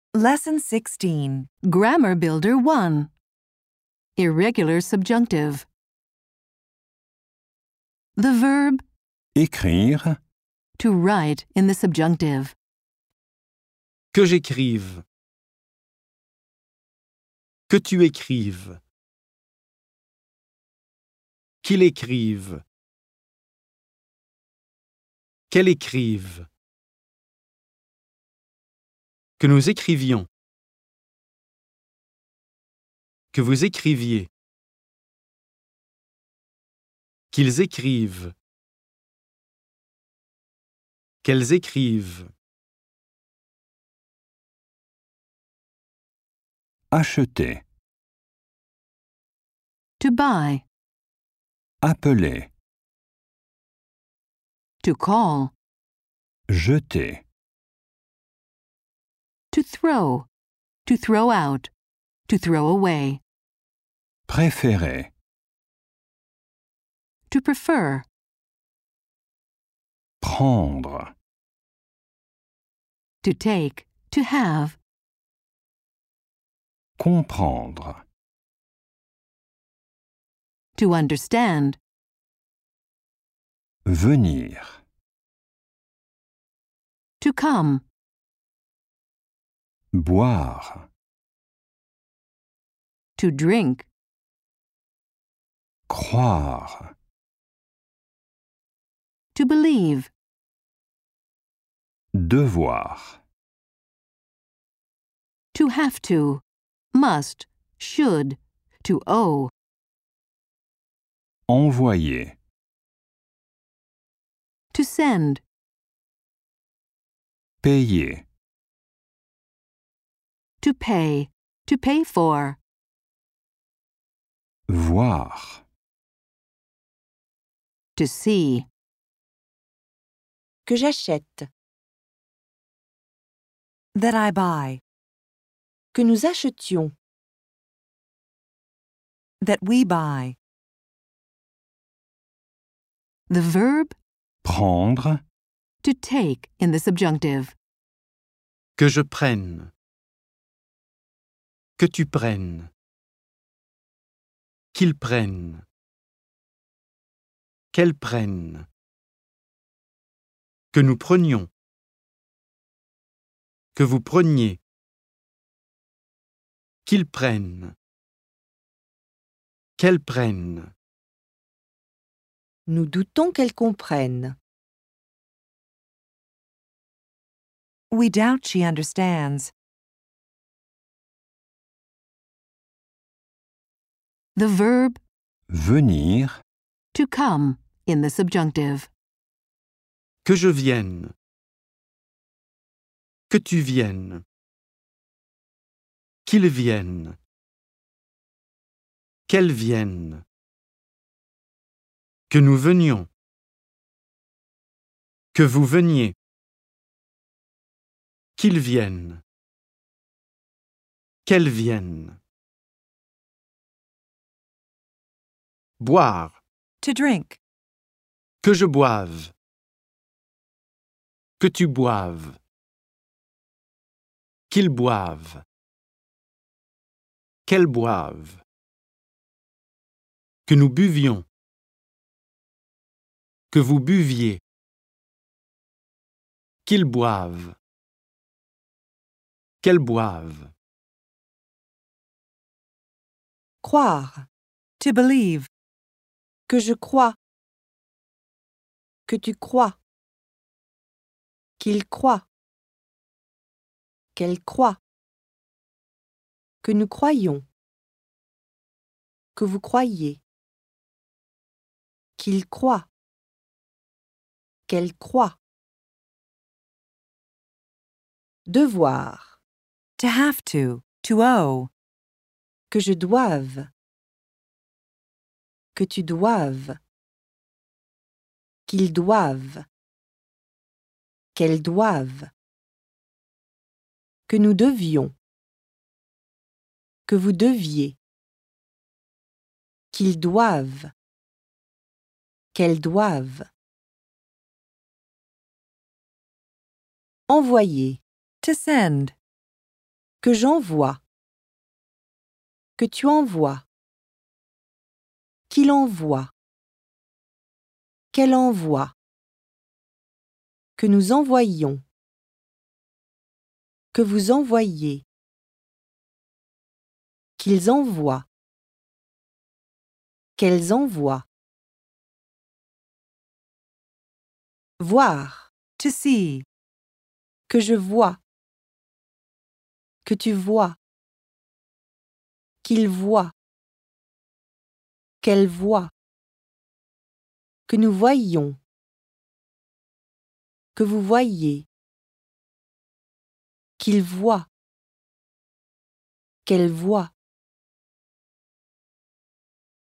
Lesson 16. Grammar Builder 1. Irregular subjunctive. The verb Écrire, to write in the subjunctive. Que j'écrive. Que tu écrives. Qu'il écrive. Qu'elle écrive. Que nous écrivions. Que vous écriviez. Qu'ils écrivent. Qu'elles écrivent. acheter, To buy. appeler, To call. jeter, To throw. To throw out. To throw away. préférer, To prefer. prendre, To take. To have. comprendre, To understand. venir, To come. boire, To drink. croire, To believe. devoir, To have to. Must. Should. To owe. envoyer, To send. payer, To pay. To pay for. voir, To see. Que j'achète. That I buy. Que nous achetions. That we buy. The verb prendre, to take in the subjunctive. Que je prenne. Que tu prennes. Qu'ils prennent. Qu'elles prennent. Que nous prenions. Que vous preniez. Qu'ils prennent. Qu'elles prennent. Nous doutons qu'elle comprenne. We doubt she understands. The verb venir, to come in the subjunctive. Que je vienne. Que tu viennes. Qu'ils viennent. Qu'elles viennent. Que nous venions. Que vous veniez. Qu'ils viennent. Qu'elles viennent. Boire. To drink. Que je boive. Que tu boives. Qu'ils boivent. Qu'elles boivent. Que nous buvions. Que vous buviez. Qu'ils boivent. Qu'elles boivent. Croire. To believe. Que je crois. Que tu crois. Qu'il croit. Qu'elle croit. Que nous croyons. Que vous croyez. Qu'il croit. Qu'elle croit. Devoir. To have to owe. Que je doive. Que tu doives. Qu'ils doivent. Qu'elles doivent. Que nous devions. Que vous deviez. Qu'ils doivent. Qu'elles doivent. Envoyer. To send. que j'envoie, que tu envoies, qu'il envoie, qu'elle envoie, que nous envoyions, que vous envoyiez, qu'ils envoient, qu'elles envoient. Voir, to see, que je vois, que tu vois, qu'il voit, qu'elle voit, que nous voyions, que vous voyez, qu'il voit, qu'elle voit.